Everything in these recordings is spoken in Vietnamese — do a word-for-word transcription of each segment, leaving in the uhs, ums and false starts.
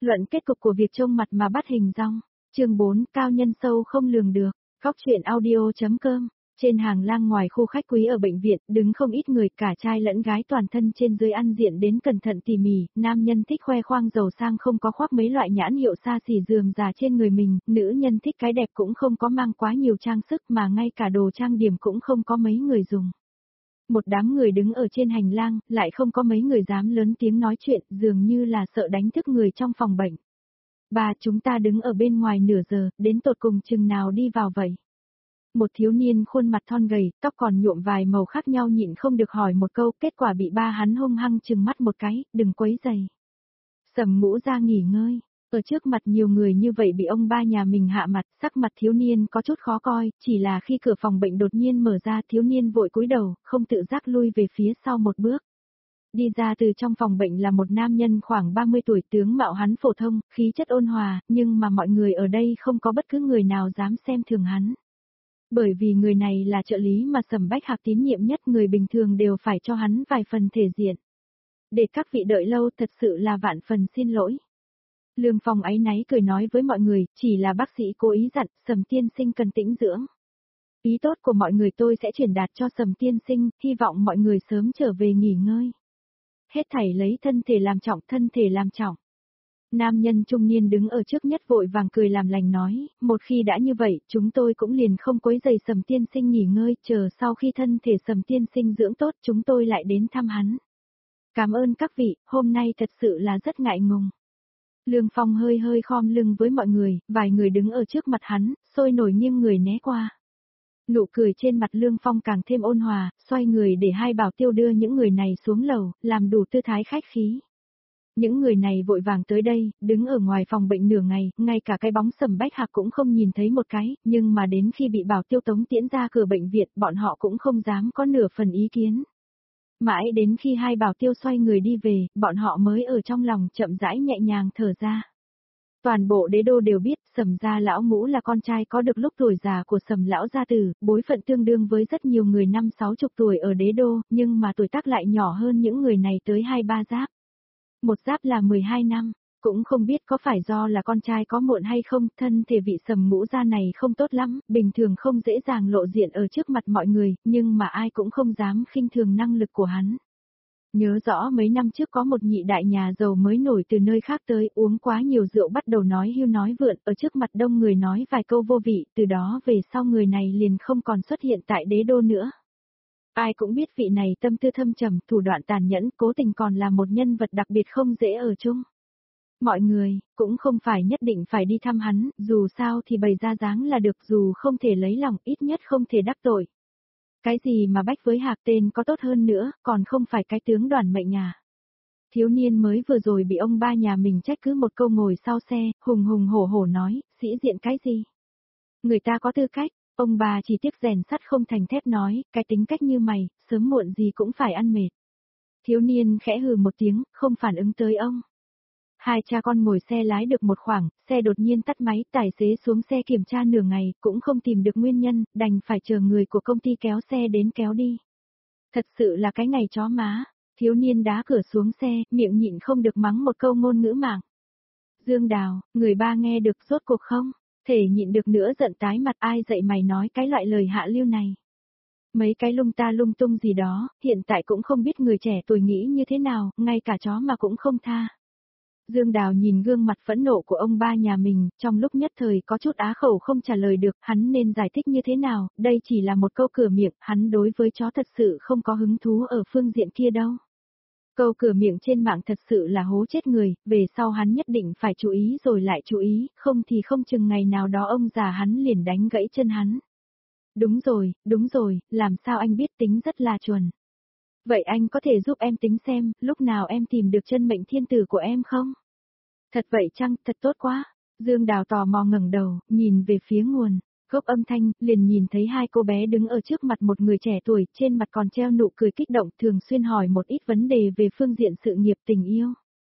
Luận kết cục của việc trông mặt mà bắt hình dong. Chương bốn, cao nhân sâu không lường được. Góc truyện audio.com. Trên hàng lang ngoài khu khách quý ở bệnh viện, đứng không ít người, cả trai lẫn gái, toàn thân trên dưới ăn diện đến cẩn thận tỉ mỉ, nam nhân thích khoe khoang giàu sang không có khoác mấy loại nhãn hiệu xa xỉ rườm rà trên người mình, nữ nhân thích cái đẹp cũng không có mang quá nhiều trang sức mà ngay cả đồ trang điểm cũng không có mấy người dùng. Một đám người đứng ở trên hành lang, lại không có mấy người dám lớn tiếng nói chuyện, dường như là sợ đánh thức người trong phòng bệnh. Bà, chúng ta đứng ở bên ngoài nửa giờ, đến tột cùng chừng nào đi vào vậy? Một thiếu niên khuôn mặt thon gầy, tóc còn nhuộm vài màu khác nhau nhịn không được hỏi một câu, kết quả bị ba hắn hung hăng trừng mắt một cái, đừng quấy rầy. Sầm Ngũ ra nghỉ ngơi, ở trước mặt nhiều người như vậy bị ông ba nhà mình hạ mặt, sắc mặt thiếu niên có chút khó coi, chỉ là khi cửa phòng bệnh đột nhiên mở ra thiếu niên vội cúi đầu, không tự giác lui về phía sau một bước. Đi ra từ trong phòng bệnh là một nam nhân khoảng ba mươi tuổi, tướng mạo hắn phổ thông, khí chất ôn hòa, nhưng mà mọi người ở đây không có bất cứ người nào dám xem thường hắn. Bởi vì người này là trợ lý mà Sầm Bách Hạc tín nhiệm nhất, người bình thường đều phải cho hắn vài phần thể diện. Để các vị đợi lâu, thật sự là vạn phần xin lỗi. Lương Phong áy náy cười nói với mọi người, chỉ là bác sĩ cố ý dặn, Sầm tiên sinh cần tĩnh dưỡng. Ý tốt của mọi người tôi sẽ truyền đạt cho Sầm tiên sinh, hy vọng mọi người sớm trở về nghỉ ngơi. Hết thảy lấy thân thể làm trọng, thân thể làm trọng. Nam nhân trung niên đứng ở trước nhất vội vàng cười làm lành nói, một khi đã như vậy, chúng tôi cũng liền không quấy rầy Sầm tiên sinh nghỉ ngơi, chờ sau khi thân thể Sầm tiên sinh dưỡng tốt chúng tôi lại đến thăm hắn. Cảm ơn các vị, hôm nay thật sự là rất ngại ngùng. Lương Phong hơi hơi khom lưng với mọi người, vài người đứng ở trước mặt hắn, sôi nổi nghiêng người né qua. Nụ cười trên mặt Lương Phong càng thêm ôn hòa, xoay người để hai bảo tiêu đưa những người này xuống lầu, làm đủ tư thái khách khí. Những người này vội vàng tới đây, đứng ở ngoài phòng bệnh nửa ngày, ngay cả cái bóng Sầm Bách Hạc cũng không nhìn thấy một cái, nhưng mà đến khi bị bảo tiêu tống tiễn ra cửa bệnh viện, bọn họ cũng không dám có nửa phần ý kiến. Mãi đến khi hai bảo tiêu xoay người đi về, bọn họ mới ở trong lòng chậm rãi nhẹ nhàng thở ra. Toàn bộ đế đô đều biết, Sầm gia lão Ngũ là con trai có được lúc tuổi già của Sầm lão gia tử, bối phận tương đương với rất nhiều người năm sáu chục tuổi ở đế đô, nhưng mà tuổi tác lại nhỏ hơn những người này tới hai ba giáp. Một giáp là mười hai năm, cũng không biết có phải do là con trai có muộn hay không, thân thể vị Sầm Ngũ gia này không tốt lắm, bình thường không dễ dàng lộ diện ở trước mặt mọi người, nhưng mà ai cũng không dám khinh thường năng lực của hắn. Nhớ rõ mấy năm trước có một nhị đại nhà giàu mới nổi từ nơi khác tới, uống quá nhiều rượu bắt đầu nói hưu nói vượn, ở trước mặt đông người nói vài câu vô vị, từ đó về sau người này liền không còn xuất hiện tại đế đô nữa. Ai cũng biết vị này tâm tư thâm trầm, thủ đoạn tàn nhẫn, cố tình còn là một nhân vật đặc biệt không dễ ở chung. Mọi người, cũng không phải nhất định phải đi thăm hắn, dù sao thì bày ra dáng là được, dù không thể lấy lòng, ít nhất không thể đắc tội. Cái gì mà Bách với Hạc tên có tốt hơn nữa, còn không phải cái tướng đoàn mệnh à. Thiếu niên mới vừa rồi bị ông ba nhà mình trách cứ một câu ngồi sau xe, hùng hùng hổ hổ nói, sĩ diện cái gì? Người ta có tư cách, ông bà chỉ tiếc rèn sắt không thành thép nói, cái tính cách như mày, sớm muộn gì cũng phải ăn mệt. Thiếu niên khẽ hừ một tiếng, không phản ứng tới ông. Hai cha con ngồi xe lái được một khoảng, xe đột nhiên tắt máy, tài xế xuống xe kiểm tra nửa ngày, cũng không tìm được nguyên nhân, đành phải chờ người của công ty kéo xe đến kéo đi. Thật sự là cái ngày chó má, thiếu niên đá cửa xuống xe, miệng nhịn không được mắng một câu ngôn ngữ mảng. Dương Đào, người ba nghe được rốt cuộc không? Thể nhịn được nữa giận tái mặt, ai dạy mày nói cái loại lời hạ lưu này. Mấy cái lung ta lung tung gì đó, hiện tại cũng không biết người trẻ tuổi nghĩ như thế nào, ngay cả chó mà cũng không tha. Dương Đào nhìn gương mặt phẫn nộ của ông ba nhà mình, trong lúc nhất thời có chút á khẩu không trả lời được, hắn nên giải thích như thế nào, đây chỉ là một câu cửa miệng, hắn đối với chó thật sự không có hứng thú ở phương diện kia đâu. Câu cửa miệng trên mạng thật sự là hố chết người, về sau hắn nhất định phải chú ý rồi lại chú ý, không thì không chừng ngày nào đó ông già hắn liền đánh gãy chân hắn. Đúng rồi, đúng rồi, làm sao anh biết tính rất là chuẩn. Vậy anh có thể giúp em tính xem, lúc nào em tìm được chân mệnh thiên tử của em không? Thật vậy chăng, thật tốt quá. Dương Đào tò mò ngẩng đầu, nhìn về phía nguồn, gốc âm thanh, liền nhìn thấy hai cô bé đứng ở trước mặt một người trẻ tuổi, trên mặt còn treo nụ cười kích động, thường xuyên hỏi một ít vấn đề về phương diện sự nghiệp tình yêu.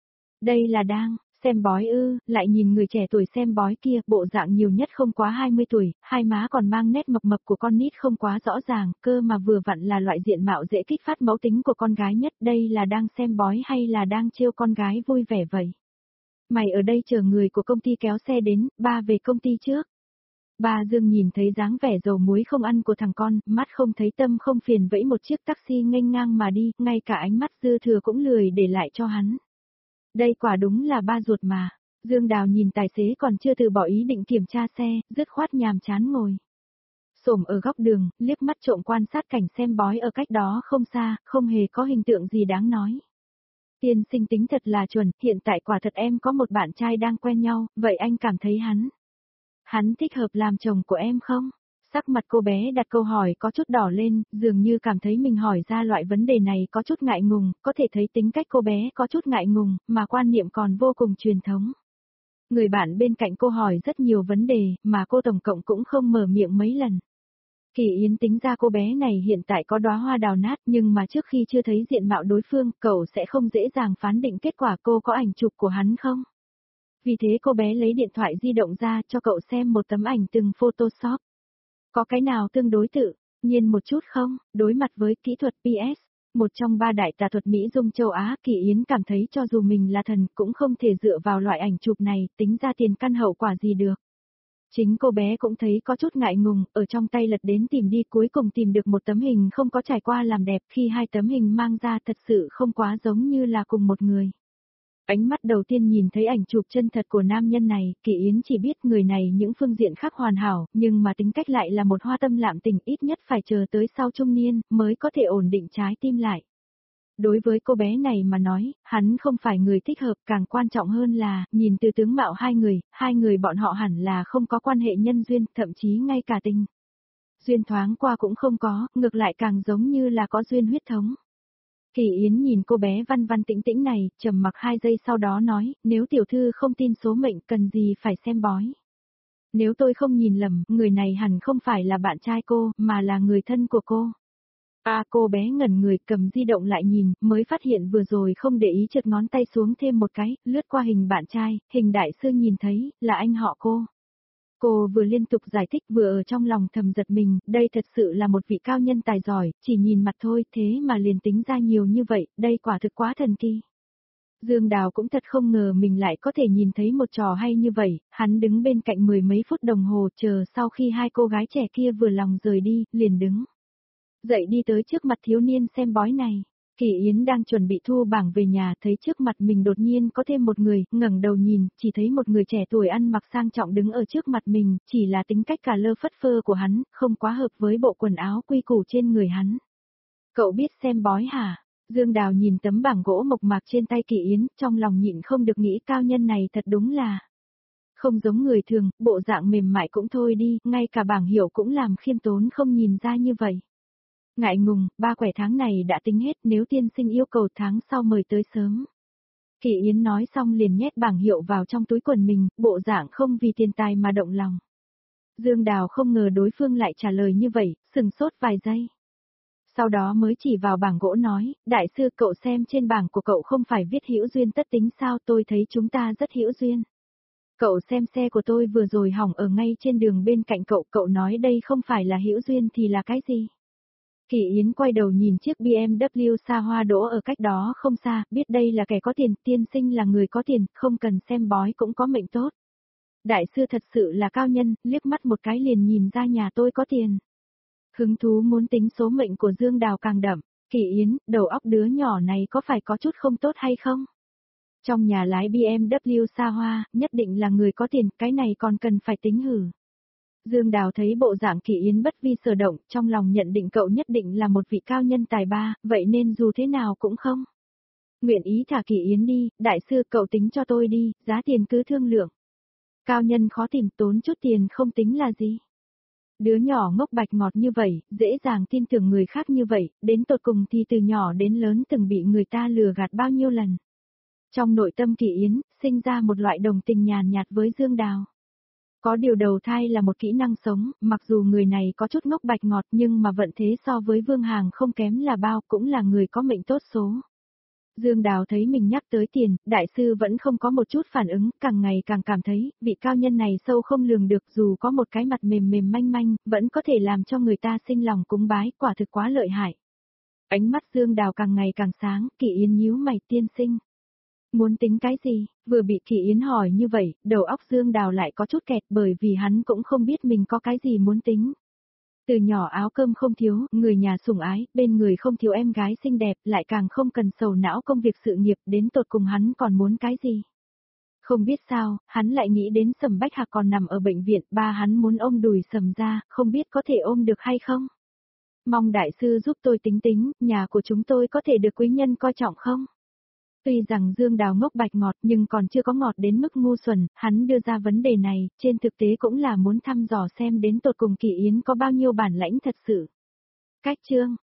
Đây là đang xem bói ư? Lại nhìn người trẻ tuổi xem bói kia, bộ dạng nhiều nhất không quá hai mươi tuổi, hai má còn mang nét mập mập của con nít không quá rõ ràng, cơ mà vừa vặn là loại diện mạo dễ kích phát mẫu tính của con gái nhất, đây là đang xem bói hay là đang trêu con gái vui vẻ vậy? Mày ở đây chờ người của công ty kéo xe đến, ba về công ty trước. Ba Dương nhìn thấy dáng vẻ dầu muối không ăn của thằng con, mắt không thấy tâm không phiền vẫy một chiếc taxi nghênh ngang mà đi, ngay cả ánh mắt dư thừa cũng lười để lại cho hắn. Đây quả đúng là ba ruột mà. Dương Đào nhìn tài xế còn chưa từ bỏ ý định kiểm tra xe, dứt khoát nhàm chán ngồi xổm ở góc đường, liếc mắt trộm quan sát cảnh xem bói ở cách đó không xa, không hề có hình tượng gì đáng nói. Tiên sinh tính thật là chuẩn, hiện tại quả thật em có một bạn trai đang quen nhau, vậy anh cảm thấy hắn Hắn thích hợp làm chồng của em không? Sắc mặt cô bé đặt câu hỏi có chút đỏ lên, dường như cảm thấy mình hỏi ra loại vấn đề này có chút ngại ngùng, có thể thấy tính cách cô bé có chút ngại ngùng, mà quan niệm còn vô cùng truyền thống. Người bạn bên cạnh cô hỏi rất nhiều vấn đề, mà cô tổng cộng cũng không mở miệng mấy lần. Kỳ Yến tính ra cô bé này hiện tại có đóa hoa đào nát, nhưng mà trước khi chưa thấy diện mạo đối phương, cậu sẽ không dễ dàng phán định kết quả cô có ảnh chụp của hắn không. Vì thế cô bé lấy điện thoại di động ra cho cậu xem một tấm ảnh từng Photoshop. Có cái nào tương đối tự nhiên một chút không? Đối mặt với kỹ thuật pê ét, một trong ba đại tà thuật Mỹ dung châu Á, Kỳ Yến cảm thấy cho dù mình là thần cũng không thể dựa vào loại ảnh chụp này tính ra tiền căn hậu quả gì được. Chính cô bé cũng thấy có chút ngại ngùng, ở trong tay lật đến tìm đi cuối cùng tìm được một tấm hình không có trải qua làm đẹp, khi hai tấm hình mang ra thật sự không quá giống như là cùng một người. Ánh mắt đầu tiên nhìn thấy ảnh chụp chân thật của nam nhân này, Kỳ Yến chỉ biết người này những phương diện khác hoàn hảo, nhưng mà tính cách lại là một hoa tâm lạm tình, ít nhất phải chờ tới sau trung niên, mới có thể ổn định trái tim lại. Đối với cô bé này mà nói, hắn không phải người thích hợp, càng quan trọng hơn là, nhìn từ tướng mạo hai người, hai người bọn họ hẳn là không có quan hệ nhân duyên, thậm chí ngay cả tình duyên thoáng qua cũng không có, ngược lại càng giống như là có duyên huyết thống. Kỳ Yến nhìn cô bé văn văn tĩnh tĩnh này, trầm mặc hai giây sau đó nói, nếu tiểu thư không tin số mệnh cần gì phải xem bói. Nếu tôi không nhìn lầm, người này hẳn không phải là bạn trai cô, mà là người thân của cô. À, cô bé ngẩn người cầm di động lại nhìn, mới phát hiện vừa rồi không để ý trượt ngón tay xuống thêm một cái, lướt qua hình bạn trai, hình đại sư nhìn thấy, là anh họ cô. Cô vừa liên tục giải thích vừa ở trong lòng thầm giật mình, đây thật sự là một vị cao nhân tài giỏi, chỉ nhìn mặt thôi thế mà liền tính ra nhiều như vậy, đây quả thực quá thần kỳ. Dương Đào cũng thật không ngờ mình lại có thể nhìn thấy một trò hay như vậy, hắn đứng bên cạnh mười mấy phút đồng hồ chờ sau khi hai cô gái trẻ kia vừa lòng rời đi, liền đứng dậy đi tới trước mặt thiếu niên xem bói này. Kỳ Yến đang chuẩn bị thu bảng về nhà, thấy trước mặt mình đột nhiên có thêm một người, ngẩng đầu nhìn, chỉ thấy một người trẻ tuổi ăn mặc sang trọng đứng ở trước mặt mình, chỉ là tính cách cả lơ phất phơ của hắn, không quá hợp với bộ quần áo quy củ trên người hắn. Cậu biết xem bói hả? Dương Đào nhìn tấm bảng gỗ mộc mạc trên tay Kỳ Yến, trong lòng nhịn không được nghĩ cao nhân này thật đúng là không giống người thường, bộ dạng mềm mại cũng thôi đi, ngay cả bảng hiệu cũng làm khiêm tốn không nhìn ra như vậy. Ngại ngùng, ba quẻ tháng này đã tính hết, nếu tiên sinh yêu cầu tháng sau mời tới sớm. Kỳ Yến nói xong liền nhét bảng hiệu vào trong túi quần mình, bộ dạng không vì tiền tài mà động lòng. Dương Đào không ngờ đối phương lại trả lời như vậy, sừng sốt vài giây. Sau đó mới chỉ vào bảng gỗ nói, đại sư cậu xem trên bảng của cậu không phải viết hữu duyên tất tính sao, tôi thấy chúng ta rất hữu duyên. Cậu xem xe của tôi vừa rồi hỏng ở ngay trên đường bên cạnh cậu, cậu nói đây không phải là hữu duyên thì là cái gì? Kỳ Yến quay đầu nhìn chiếc bê em vê xa hoa đỗ ở cách đó không xa, biết đây là kẻ có tiền, tiên sinh là người có tiền, không cần xem bói cũng có mệnh tốt. Đại sư thật sự là cao nhân, liếc mắt một cái liền nhìn ra nhà tôi có tiền. Hứng thú muốn tính số mệnh của Dương Đào càng đậm, Kỳ Yến, đầu óc đứa nhỏ này có phải có chút không tốt hay không? Trong nhà lái bê em vê xa hoa, nhất định là người có tiền, cái này còn cần phải tính hử. Dương Đào thấy bộ dạng Kỳ Yến bất vi sở động, trong lòng nhận định cậu nhất định là một vị cao nhân tài ba, vậy nên dù thế nào cũng không nguyện ý thả Kỳ Yến đi, đại sư cậu tính cho tôi đi, giá tiền cứ thương lượng. Cao nhân khó tìm, tốn chút tiền không tính là gì. Đứa nhỏ ngốc bạch ngọt như vậy, dễ dàng tin tưởng người khác như vậy, đến tột cùng thì từ nhỏ đến lớn từng bị người ta lừa gạt bao nhiêu lần. Trong nội tâm Kỳ Yến, sinh ra một loại đồng tình nhàn nhạt với Dương Đào. Có điều đầu thai là một kỹ năng sống, mặc dù người này có chút ngốc bạch ngọt nhưng mà vận thế so với Vương Hàng không kém là bao, cũng là người có mệnh tốt số. Dương Đào thấy mình nhắc tới tiền, đại sư vẫn không có một chút phản ứng, càng ngày càng cảm thấy, vị cao nhân này sâu không lường được, dù có một cái mặt mềm mềm manh manh, vẫn có thể làm cho người ta sinh lòng cúng bái, quả thực quá lợi hại. Ánh mắt Dương Đào càng ngày càng sáng, Kỳ Yến nhíu mày, tiên sinh. Muốn tính cái gì? Vừa bị Kỳ Yến hỏi như vậy, đầu óc Dương Đào lại có chút kẹt bởi vì hắn cũng không biết mình có cái gì muốn tính. Từ nhỏ áo cơm không thiếu, người nhà sủng ái, bên người không thiếu em gái xinh đẹp, lại càng không cần sầu não công việc sự nghiệp, đến tột cùng hắn còn muốn cái gì. Không biết sao, hắn lại nghĩ đến Sầm Bách Hạc còn nằm ở bệnh viện, ba hắn muốn ôm đùi Sầm ra, không biết có thể ôm được hay không. Mong đại sư giúp tôi tính tính, nhà của chúng tôi có thể được quý nhân coi trọng không? Tuy rằng Dương Đào ngốc bạch ngọt nhưng còn chưa có ngọt đến mức ngu xuẩn, hắn đưa ra vấn đề này, trên thực tế cũng là muốn thăm dò xem đến tột cùng Kỳ Yến có bao nhiêu bản lãnh thật sự. Cách chương